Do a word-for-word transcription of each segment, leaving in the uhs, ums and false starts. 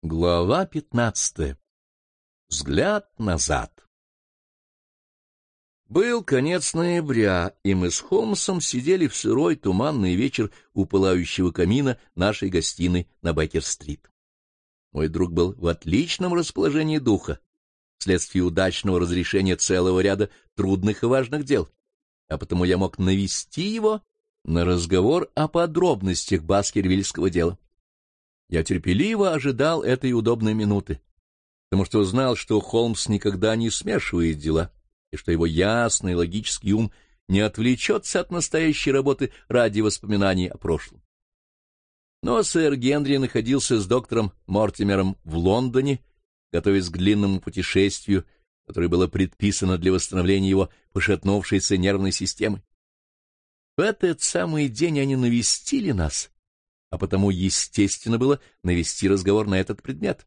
Глава пятнадцатая. Взгляд назад. Был конец ноября, и мы с Холмсом сидели в сырой туманный вечер у пылающего камина нашей гостиной на Бейкер-стрит. Мой друг был в отличном расположении духа, вследствие удачного разрешения целого ряда трудных и важных дел, а потому я мог навести его на разговор о подробностях баскервильского дела. Я терпеливо ожидал этой удобной минуты, потому что знал, что Холмс никогда не смешивает дела, и что его ясный логический ум не отвлечется от настоящей работы ради воспоминаний о прошлом. Но сэр Генри находился с доктором Мортимером в Лондоне, готовясь к длинному путешествию, которое было предписано для восстановления его пошатнувшейся нервной системы. В этот самый день они навестили нас, а потому естественно было навести разговор на этот предмет.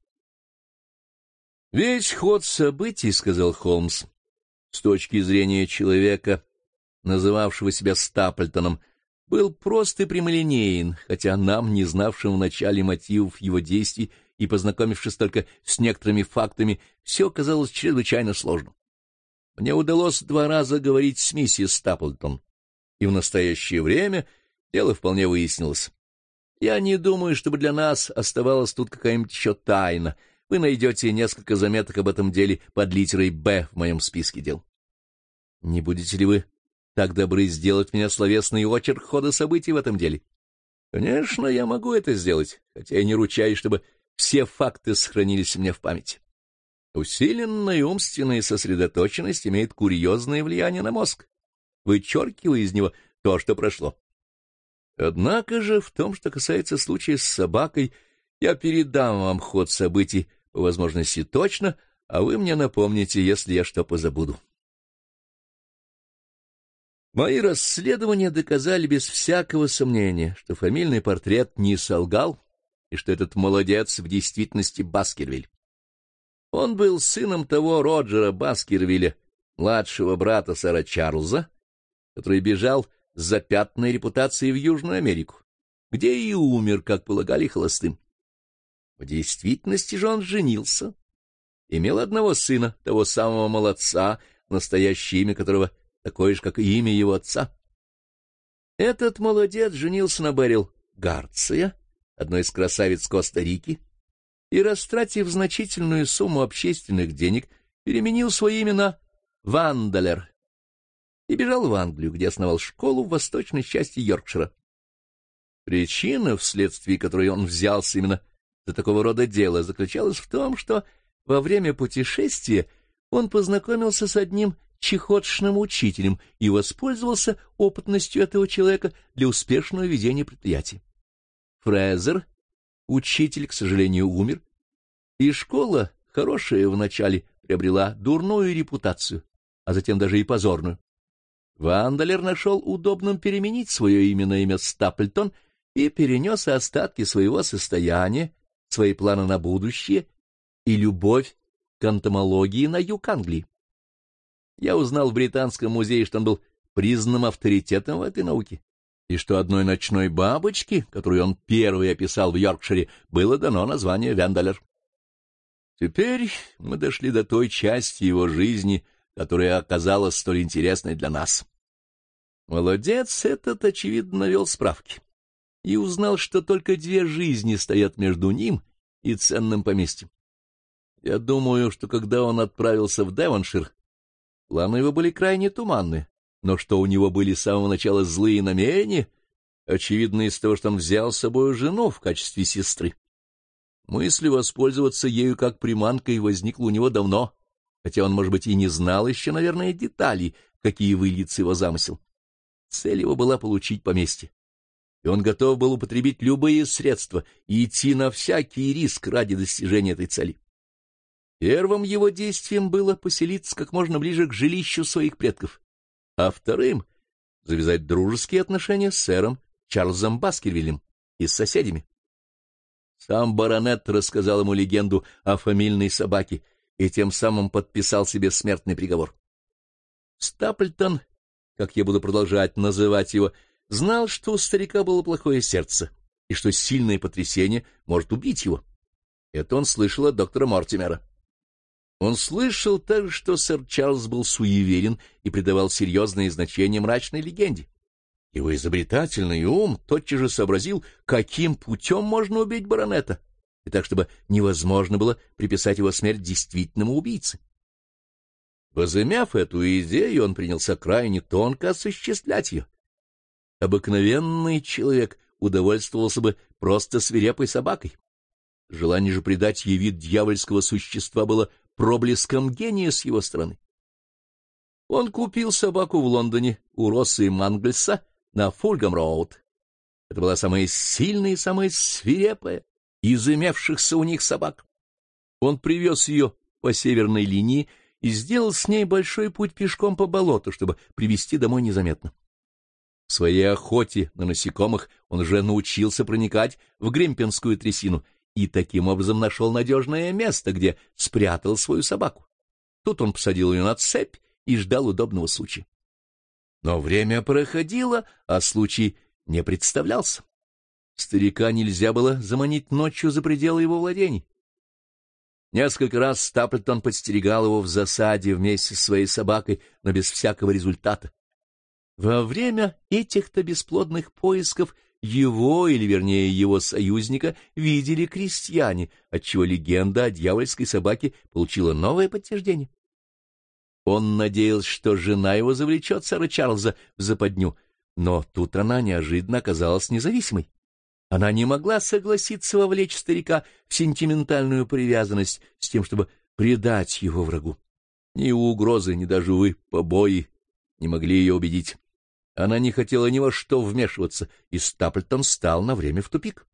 «Весь ход событий, — сказал Холмс, — с точки зрения человека, называвшего себя Стаплтоном, был прост и прямолинеен, хотя нам, не знавшим вначале мотивов его действий и познакомившись только с некоторыми фактами, все казалось чрезвычайно сложным. Мне удалось два раза говорить с миссис Стаплтон, и в настоящее время дело вполне выяснилось. Я не думаю, чтобы для нас оставалась тут какая-нибудь еще тайна. Вы найдете несколько заметок об этом деле под литерой «Б» в моем списке дел. Не будете ли вы так добры сделать меня словесный очерк хода событий в этом деле? Конечно, я могу это сделать, хотя и не ручаюсь, чтобы все факты сохранились у меня в памяти. Усиленная умственная сосредоточенность имеет курьезное влияние на мозг, вычеркивая из него то, что прошло. Однако же в том, что касается случая с собакой, я передам вам ход событий по возможности точно, а вы мне напомните, если я что позабуду. Мои расследования доказали без всякого сомнения, что фамильный портрет не солгал, и что этот молодец в действительности Баскервиль. Он был сыном того Роджера Баскервилля, младшего брата сэра Чарльза, который бежал с запятнанной репутацией в Южную Америку, где и умер, как полагали, холостым. В действительности же он женился, имел одного сына, того самого молодца, настоящее имя которого такое же, как и имя его отца. Этот молодец женился на Берил Гарция, одной из красавиц Коста-Рики, и, растратив значительную сумму общественных денег, переменил свое имя на Вандалер и бежал в Англию, где основал школу в восточной части Йоркшира. Причина, вследствие которой он взялся именно за такого рода дело, заключалась в том, что во время путешествия он познакомился с одним чехотшным учителем и воспользовался опытностью этого человека для успешного ведения предприятия. Фрезер, учитель, к сожалению, умер, и школа, хорошая вначале, приобрела дурную репутацию, а затем даже и позорную. Вандалер нашел удобным переменить свое имя на имя Стаплтон и перенес остатки своего состояния, свои планы на будущее и любовь к энтомологии на юг Англии. Я узнал в Британском музее, что он был признанным авторитетом в этой науке, и что одной ночной бабочке, которую он первый описал в Йоркшире, было дано название Вандалер. Теперь мы дошли до той части его жизни, которая оказалась столь интересной для нас. Молодец этот, очевидно, навел справки и узнал, что только две жизни стоят между ним и ценным поместьем. Я думаю, что когда он отправился в Девоншир, планы его были крайне туманны, но что у него были с самого начала злые намерения, очевидно из того, что он взял с собой жену в качестве сестры. Мысль воспользоваться ею как приманкой возникла у него давно, хотя он, может быть, и не знал еще, наверное, деталей, какие выльется его замысел. Цель его была получить поместье, и он готов был употребить любые средства и идти на всякий риск ради достижения этой цели. Первым его действием было поселиться как можно ближе к жилищу своих предков, а вторым — завязать дружеские отношения с сэром Чарльзом Баскервиллем и с соседями. Сам баронет рассказал ему легенду о фамильной собаке и тем самым подписал себе смертный приговор. Стаплтон, как я буду продолжать называть его, знал, что у старика было плохое сердце и что сильное потрясение может убить его. Это он слышал от доктора Мортимера. Он слышал также, что сэр Чарльз был суеверен и придавал серьезное значение мрачной легенде. Его изобретательный ум тотчас же сообразил, каким путем можно убить баронета, и так, чтобы невозможно было приписать его смерть действительному убийце. Возымяв эту идею, он принялся крайне тонко осуществлять ее. Обыкновенный человек удовольствовался бы просто свирепой собакой. Желание же придать ей вид дьявольского существа было проблеском гения с его стороны. Он купил собаку в Лондоне у Росса и Мангльса на Фулгам-роуд. Это была самая сильная и самая свирепая из имевшихся у них собак. Он привез ее по северной линии и сделал с ней большой путь пешком по болоту, чтобы привезти домой незаметно. В своей охоте на насекомых он уже научился проникать в гримпенскую трясину и таким образом нашел надежное место, где спрятал свою собаку. Тут он посадил ее на цепь и ждал удобного случая. Но время проходило, а случай не представлялся. Старика нельзя было заманить ночью за пределы его владений. Несколько раз Стаплтон подстерегал его в засаде вместе с своей собакой, но без всякого результата. Во время этих-то бесплодных поисков его, или вернее его союзника, видели крестьяне, отчего легенда о дьявольской собаке получила новое подтверждение. Он надеялся, что жена его завлечет сэра Чарльза в западню, но тут она неожиданно оказалась независимой. Она не могла согласиться вовлечь старика в сентиментальную привязанность с тем, чтобы предать его врагу. Ни угрозы, ни даже, увы, побои не могли ее убедить. Она не хотела ни во что вмешиваться, и Стаплтон стал на время в тупик.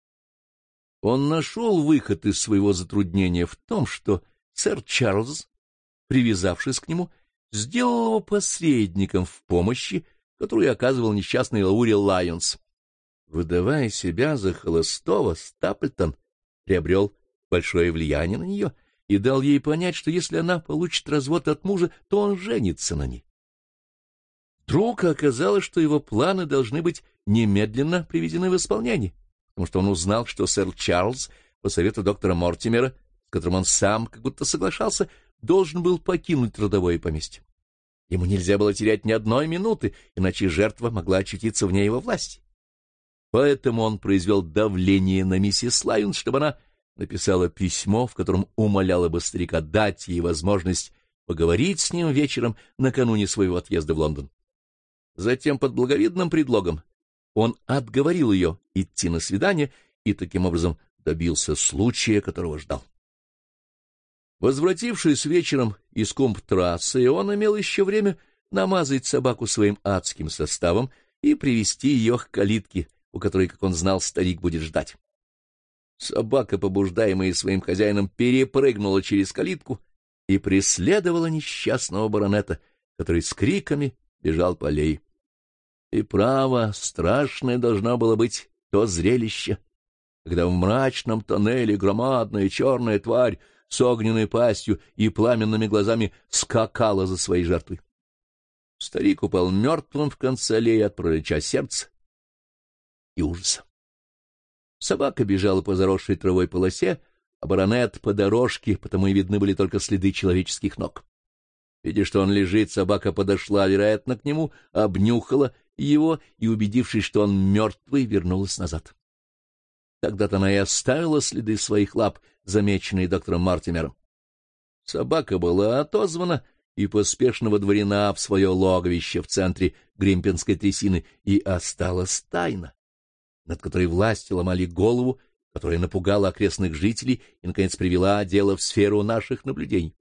Он нашел выход из своего затруднения в том, что сэр Чарльз, привязавшись к нему, сделал его посредником в помощи, которую оказывал несчастный Лаури Лайонс. Выдавая себя за холостого, Стаплтон приобрел большое влияние на нее и дал ей понять, что если она получит развод от мужа, то он женится на ней. Вдруг оказалось, что его планы должны быть немедленно приведены в исполнение, потому что он узнал, что сэр Чарльз, по совету доктора Мортимера, с которым он сам как будто соглашался, должен был покинуть родовое поместье. Ему нельзя было терять ни одной минуты, иначе жертва могла очутиться вне его власти. Поэтому он произвел давление на миссис Лайонс, чтобы она написала письмо, в котором умоляла бы старика дать ей возможность поговорить с ним вечером накануне своего отъезда в Лондон. Затем, под благовидным предлогом, он отговорил ее идти на свидание и таким образом добился случая, которого ждал. Возвратившись вечером из Кумб-трассы, он имел еще время намазать собаку своим адским составом и привести ее к калитке, у которой, как он знал, старик будет ждать. Собака, побуждаемая своим хозяином, перепрыгнула через калитку и преследовала несчастного баронета, который с криками бежал по аллее. И право, страшное должно было быть то зрелище, когда в мрачном тоннеле громадная черная тварь с огненной пастью и пламенными глазами скакала за своей жертвой. Старик упал мертвым в конце аллеи от паралича сердца и ужаса. Собака бежала по заросшей травой полосе, а баронет по дорожке, потому и видны были только следы человеческих ног. Видя, что он лежит, собака подошла, вероятно, к нему, обнюхала его и, убедившись, что он мертвый, вернулась назад. Тогда-то она и оставила следы своих лап, замеченные доктором Мортимером. Собака была отозвана и поспешно водворена в свое логовище в центре Гримпенской трясины, и осталась тайна, над которой власти ломали голову, которая напугала окрестных жителей и, наконец, привела дело в сферу наших наблюдений.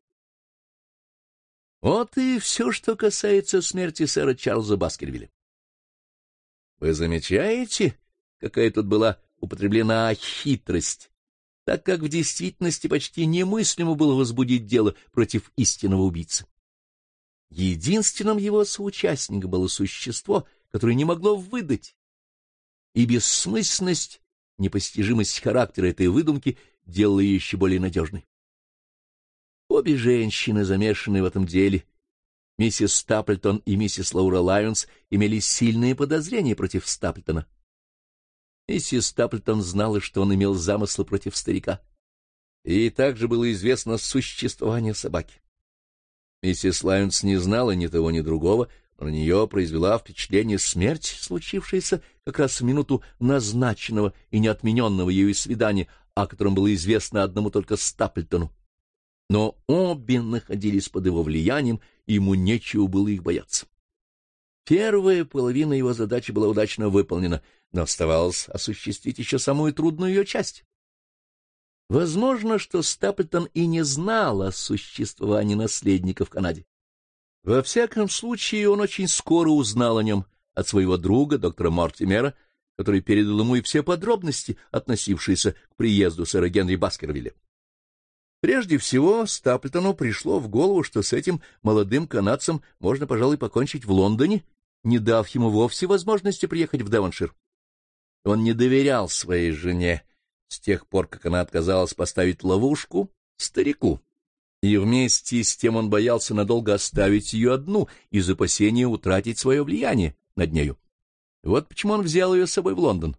Вот и все, что касается смерти сэра Чарльза Баскервилля. Вы замечаете, какая тут была употреблена хитрость, так как в действительности почти немыслимо было возбудить дело против истинного убийцы. Единственным его соучастником было существо, которое не могло выдать, и бессмысленность, непостижимость характера этой выдумки делала ее еще более надежной. Обе женщины, замешанные в этом деле, миссис Стаплтон и миссис Лаура Лайонс, имели сильные подозрения против Стаплтона. Миссис Стаплтон знала, что он имел замыслы против старика. Ей также было известно существование собаки. Миссис Лайонс не знала ни того, ни другого, но на нее произвела впечатление смерть, случившаяся как раз в минуту назначенного и неотмененного ею свидания, о котором было известно одному только Стаплтону. Но обе находились под его влиянием, и ему нечего было их бояться. Первая половина его задачи была удачно выполнена, но оставалось осуществить еще самую трудную ее часть. Возможно, что Стаплтон и не знал о существовании наследника в Канаде. Во всяком случае, он очень скоро узнал о нем от своего друга, доктора Мортимера, который передал ему и все подробности, относившиеся к приезду сэра Генри Баскервилля. Прежде всего, Стаплтону пришло в голову, что с этим молодым канадцем можно, пожалуй, покончить в Лондоне, не дав ему вовсе возможности приехать в Девоншир. Он не доверял своей жене с тех пор, как она отказалась поставить ловушку старику, и вместе с тем он боялся надолго оставить ее одну из опасения утратить свое влияние над нею. Вот почему он взял ее с собой в Лондон.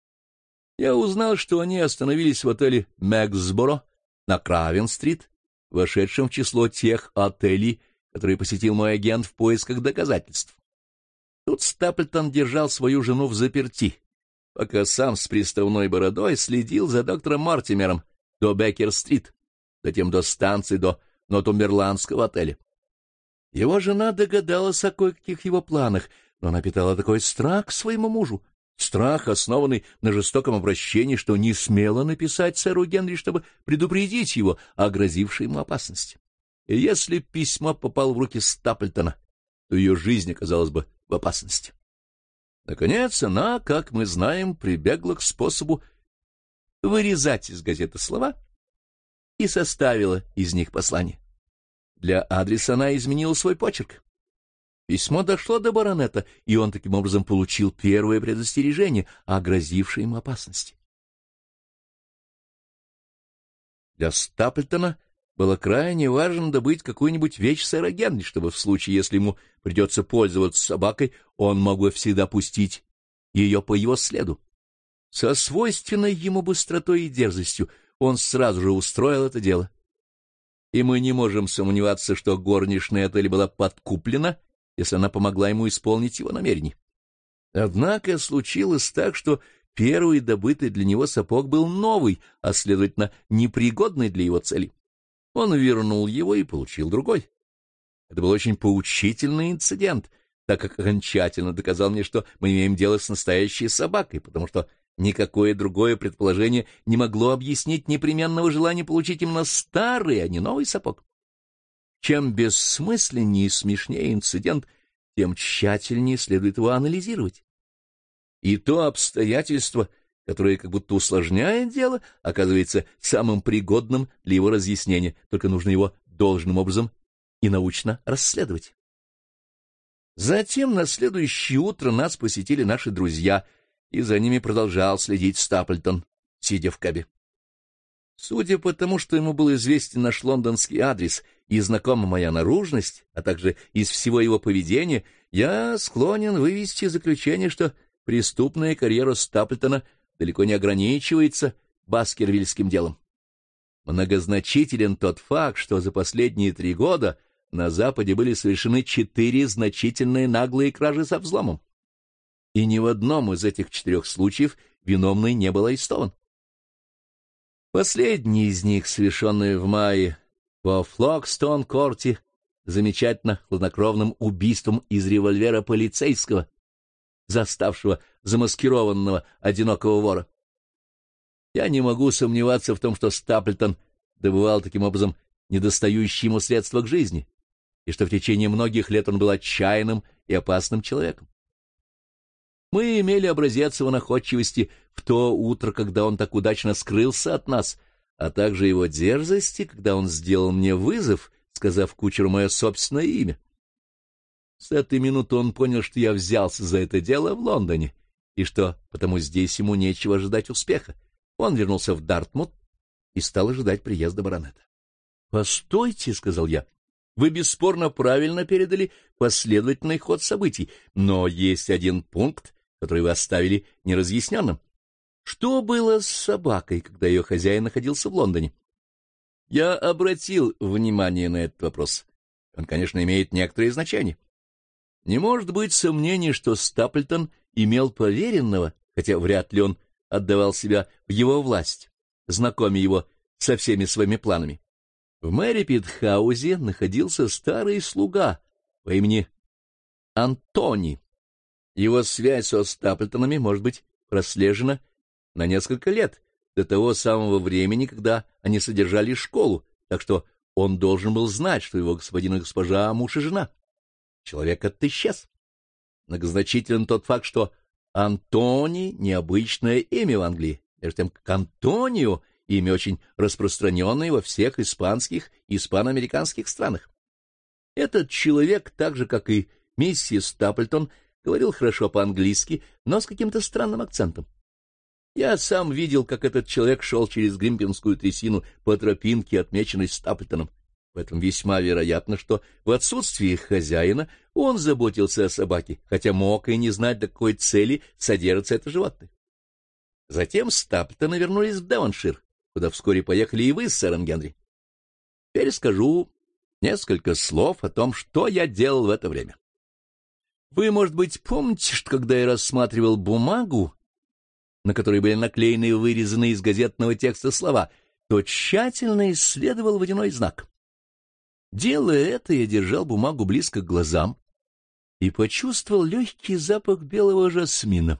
Я узнал, что они остановились в отеле «Мэксборо» на Кравен-стрит, вошедшем в число тех отелей, которые посетил мой агент в поисках доказательств. Тут Стаплтон держал свою жену взаперти, пока сам с приставной бородой следил за доктором Мортимером до Беккер-стрит, затем до станции, до Нортумберландского отеля. Его жена догадалась о кое-каких его планах, но она питала такой страх к своему мужу, страх, основанный на жестоком обращении, что не смела написать сэру Генри, чтобы предупредить его о грозившей ему опасности. И если письмо попало в руки Стаплтона, то ее жизнь оказалась бы в опасности. Наконец она, как мы знаем, прибегла к способу вырезать из газеты слова и составила из них послание. Для адреса она изменила свой почерк. Письмо дошло до баронета, и он таким образом получил первое предостережение о грозившей ему опасности. Для Стаплтона было крайне важно добыть какую-нибудь вещь сэра Генри, чтобы в случае, если ему придется пользоваться собакой, он мог бы всегда пустить ее по его следу. Со свойственной ему быстротой и дерзостью он сразу же устроил это дело. И мы не можем сомневаться, что горничная отеля была подкуплена, если она помогла ему исполнить его намерение. Однако случилось так, что первый добытый для него сапог был новый, а, следовательно, непригодный для его цели. Он вернул его и получил другой. Это был очень поучительный инцидент, так как окончательно доказал мне, что мы имеем дело с настоящей собакой, потому что никакое другое предположение не могло объяснить непременного желания получить именно старый, а не новый сапог. Чем бессмысленнее и смешнее инцидент, тем тщательнее следует его анализировать. И то обстоятельство, которое как будто усложняет дело, оказывается самым пригодным для его разъяснения, только нужно его должным образом и научно расследовать. Затем на следующее утро нас посетили наши друзья, и за ними продолжал следить Стаплтон, сидя в кабе. Судя по тому, что ему был известен наш лондонский адрес и знакома моя наружность, а также из всего его поведения, я склонен вывести заключение, что преступная карьера Стаплтона далеко не ограничивается баскервильским делом. Многозначителен тот факт, что за последние три года на Западе были совершены четыре значительные наглые кражи со взломом. И ни в одном из этих четырех случаев виновный не был арестован. Последний из них, совершенный в мае во Флокстон-корте, замечательно хладнокровным убийством из револьвера полицейского, заставшего замаскированного одинокого вора. Я не могу сомневаться в том, что Стаплтон добывал таким образом недостающие ему средства к жизни, и что в течение многих лет он был отчаянным и опасным человеком. Мы имели образец его находчивости в то утро, когда он так удачно скрылся от нас, а также его дерзости, когда он сделал мне вызов, сказав кучеру мое собственное имя. С этой минуты он понял, что я взялся за это дело в Лондоне, и что потому здесь ему нечего ожидать успеха. Он вернулся в Дартмут и стал ожидать приезда баронета. — Постойте, — сказал я, — вы бесспорно правильно передали последовательный ход событий, но есть один пункт, который вы оставили неразъясненным. Что было с собакой, когда ее хозяин находился в Лондоне? Я обратил внимание на этот вопрос. Он, конечно, имеет некоторое значение. Не может быть сомнений, что Стаплтон имел поверенного, хотя вряд ли он отдавал себя в его власть, знакомя его со всеми своими планами. В Мэри-Питт-хаузе находился старый слуга по имени Антони. Его связь со Стаплтонами может быть прослежена на несколько лет, до того самого времени, когда они содержали школу, так что он должен был знать, что его господин и госпожа — муж и жена. Человек этот исчез. Многозначителен тот факт, что Антони — необычное имя в Англии, между тем как Антонио — имя очень распространенное во всех испанских и испаноамериканских странах. Этот человек, так же, как и миссис Стаплтон, говорил хорошо по-английски, но с каким-то странным акцентом. Я сам видел, как этот человек шел через Гримпинскую трясину по тропинке, отмеченной Стаплтоном. Поэтому весьма вероятно, что в отсутствие хозяина он заботился о собаке, хотя мог и не знать, до какой цели содержится это животное. Затем Стаплтоны вернулись в Девоншир, куда вскоре поехали и вы с сэром Генри. Теперь скажу несколько слов о том, что я делал в это время. Вы, может быть, помните, что когда я рассматривал бумагу, на которой были наклеены и вырезаны из газетного текста слова, то тщательно исследовал водяной знак. Делая это, я держал бумагу близко к глазам и почувствовал легкий запах белого жасмина.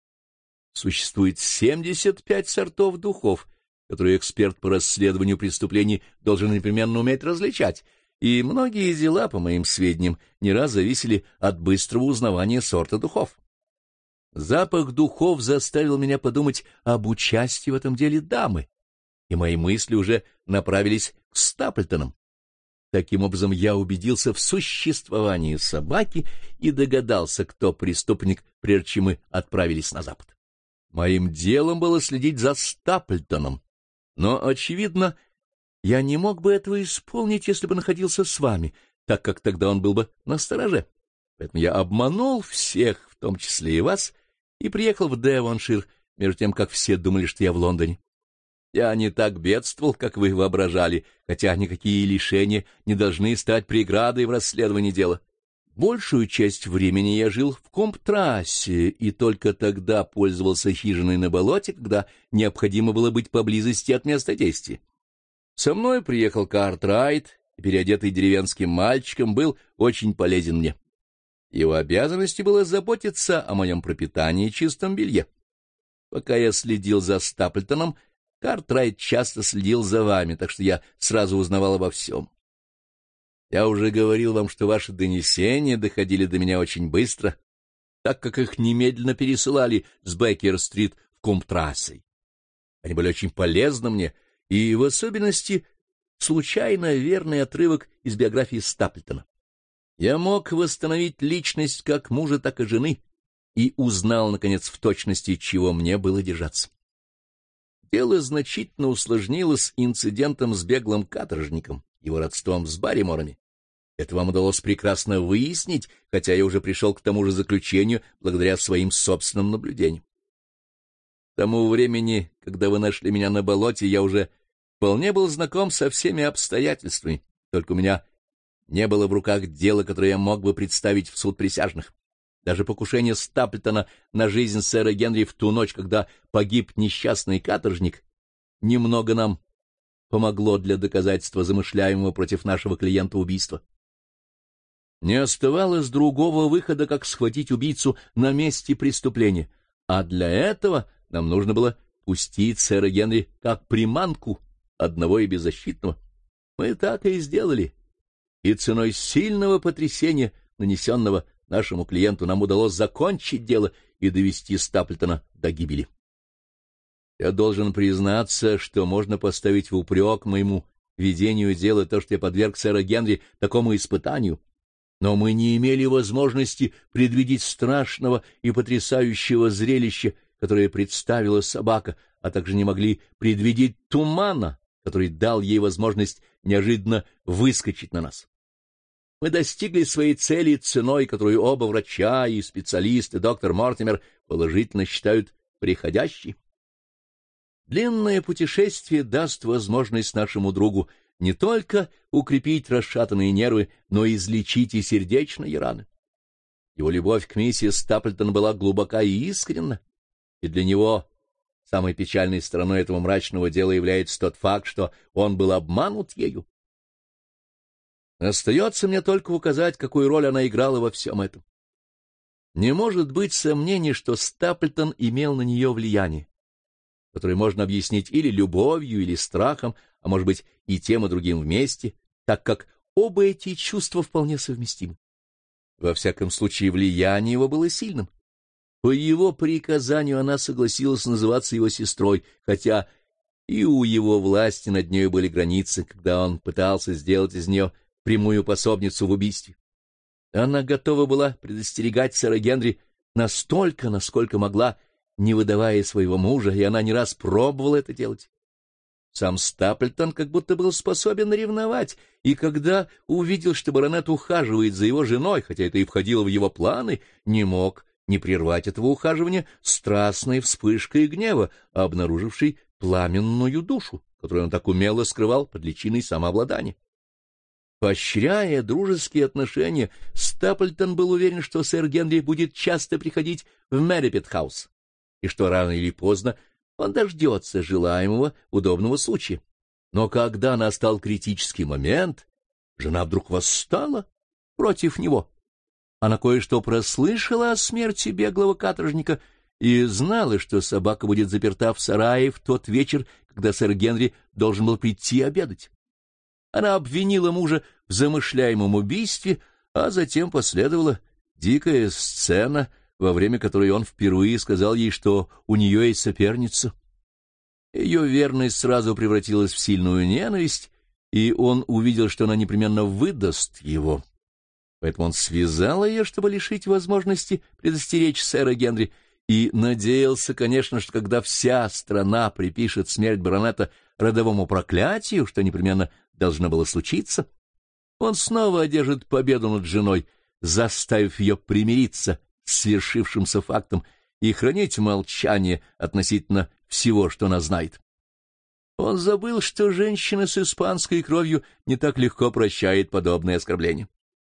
Существует семьдесят пять сортов духов, которые эксперт по расследованию преступлений должен непременно уметь различать, и многие дела, по моим сведениям, не раз зависели от быстрого узнавания сорта духов. Запах духов заставил меня подумать об участии в этом деле дамы, и мои мысли уже направились к Стаплтонам. Таким образом, я убедился в существовании собаки и догадался, кто преступник, прежде чем мы отправились на запад. Моим делом было следить за Стаплтоном, но, очевидно, я не мог бы этого исполнить, если бы находился с вами, так как тогда он был бы настороже. Поэтому я обманул всех, в том числе и вас, и приехал в Девоншир, между тем, как все думали, что я в Лондоне. Я не так бедствовал, как вы воображали, хотя никакие лишения не должны стать преградой в расследовании дела. Большую часть времени я жил в Комп-трассе и только тогда пользовался хижиной на болоте, когда необходимо было быть поблизости от места действия. Со мной приехал Картрайт, и, переодетый деревенским мальчиком, был очень полезен мне. Его обязанностью было заботиться о моем пропитании и чистом белье. Пока я следил за Стаплтоном, Картрайт часто следил за вами, так что я сразу узнавал обо всем. Я уже говорил вам, что ваши донесения доходили до меня очень быстро, так как их немедленно пересылали с Беккер-стрит в Комп-трассе. Они были очень полезны мне, и в особенности случайно верный отрывок из биографии Стаплтона. Я мог восстановить личность как мужа, так и жены, и узнал, наконец, в точности, чего мне было держаться. Дело значительно усложнилось инцидентом с беглым каторжником, его родством с Барриморами. Это вам удалось прекрасно выяснить, хотя я уже пришел к тому же заключению благодаря своим собственным наблюдениям. К тому времени, когда вы нашли меня на болоте, я уже вполне был знаком со всеми обстоятельствами, только у меня не было в руках дела, которое я мог бы представить в суд присяжных. Даже покушение Стаплтона на жизнь сэра Генри в ту ночь, когда погиб несчастный каторжник, немного нам помогло для доказательства замышляемого против нашего клиента убийства. Не оставалось другого выхода, как схватить убийцу на месте преступления, а для этого нам нужно было пустить сэра Генри как приманку, одного и беззащитного. Мы так и сделали, и ценой сильного потрясения, нанесенного нашему клиенту, нам удалось закончить дело и довести Стаплтона до гибели. Я должен признаться, что можно поставить в упрек моему ведению дела то, что я подверг сэра Генри такому испытанию, но мы не имели возможности предвидеть страшного и потрясающего зрелища, которое представила собака, а также не могли предвидеть тумана, который дал ей возможность неожиданно выскочить на нас. Мы достигли своей цели ценой, которую оба врача и специалисты, доктор Мортимер, положительно считают приходящей. Длинное путешествие даст возможность нашему другу не только укрепить расшатанные нервы, но и излечить и сердечные раны. Его любовь к миссис Стаплтон была глубока и искренна, и для него самой печальной стороной этого мрачного дела является тот факт, что он был обманут ею. Остается мне только указать, какую роль она играла во всем этом. Не может быть сомнений, что Стаплтон имел на нее влияние, которое можно объяснить или любовью, или страхом, а может быть и тем, и другим вместе, так как оба эти чувства вполне совместимы. Во всяком случае, влияние его было сильным. По его приказанию она согласилась называться его сестрой, хотя и у его власти над нею были границы, когда он пытался сделать из нее прямую пособницу в убийстве. Она готова была предостерегать сэра Генри настолько, насколько могла, не выдавая своего мужа, и она не раз пробовала это делать. Сам Стаплтон как будто был способен ревновать, и когда увидел, что баронет ухаживает за его женой, хотя это и входило в его планы, не мог не прервать этого ухаживания страстной вспышкой гнева, обнаружившей пламенную душу, которую он так умело скрывал под личиной самообладания. Поощряя дружеские отношения, Стаплтон был уверен, что сэр Генри будет часто приходить в Меррипет-хаус, и что рано или поздно он дождется желаемого удобного случая. Но когда настал критический момент, жена вдруг восстала против него. Она кое-что прослышала о смерти беглого каторжника и знала, что собака будет заперта в сарае в тот вечер, когда сэр Генри должен был прийти обедать. Она обвинила мужа в замышляемом убийстве, а затем последовала дикая сцена, во время которой он впервые сказал ей, что у нее есть соперница. Ее верность сразу превратилась в сильную ненависть, и он увидел, что она непременно выдаст его. Поэтому он связал ее, чтобы лишить возможности предостеречь сэра Генри, и надеялся, конечно, что когда вся страна припишет смерть баронета родовому проклятию, что непременно должно было случиться, он снова одержит победу над женой, заставив ее примириться с свершившимся фактом и хранить молчание относительно всего, что она знает. Он забыл, что женщина с испанской кровью не так легко прощает подобные оскорбления.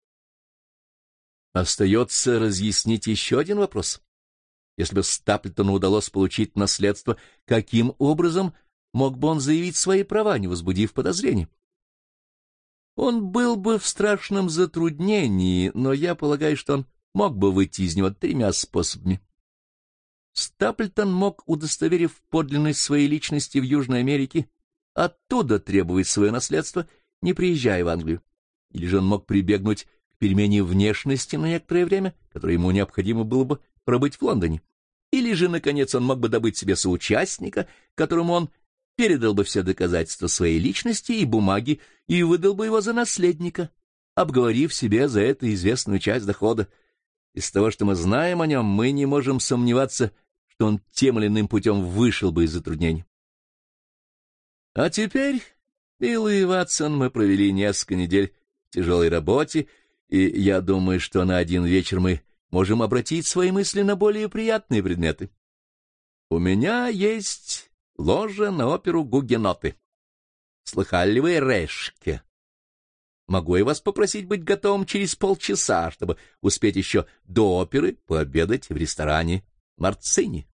Остается разъяснить еще один вопрос. Если бы Стаплтону удалось получить наследство, каким образом мог бы он заявить свои права, не возбудив подозрений? Он был бы в страшном затруднении, но я полагаю, что он мог бы выйти из него тремя способами. Стаплтон мог, удостоверив подлинность своей личности в Южной Америке, оттуда требовать свое наследство, не приезжая в Англию. Или же он мог прибегнуть к перемене внешности на некоторое время, которое ему необходимо было бы пробыть в Лондоне. Или же, наконец, он мог бы добыть себе соучастника, которому он передал бы все доказательства своей личности и бумаги и выдал бы его за наследника, обговорив себе за это известную часть дохода. Из того, что мы знаем о нем, мы не можем сомневаться, что он тем или иным путем вышел бы из затруднений. А теперь, милый Ватсон, мы провели несколько недель в тяжелой работе, и я думаю, что на один вечер мы можем обратить свои мысли на более приятные предметы. У меня есть ложа на оперу «Гугеноты». Слыхали ли вы Решке? Могу я вас попросить быть готовым через полчаса, чтобы успеть еще до оперы пообедать в ресторане Марцини?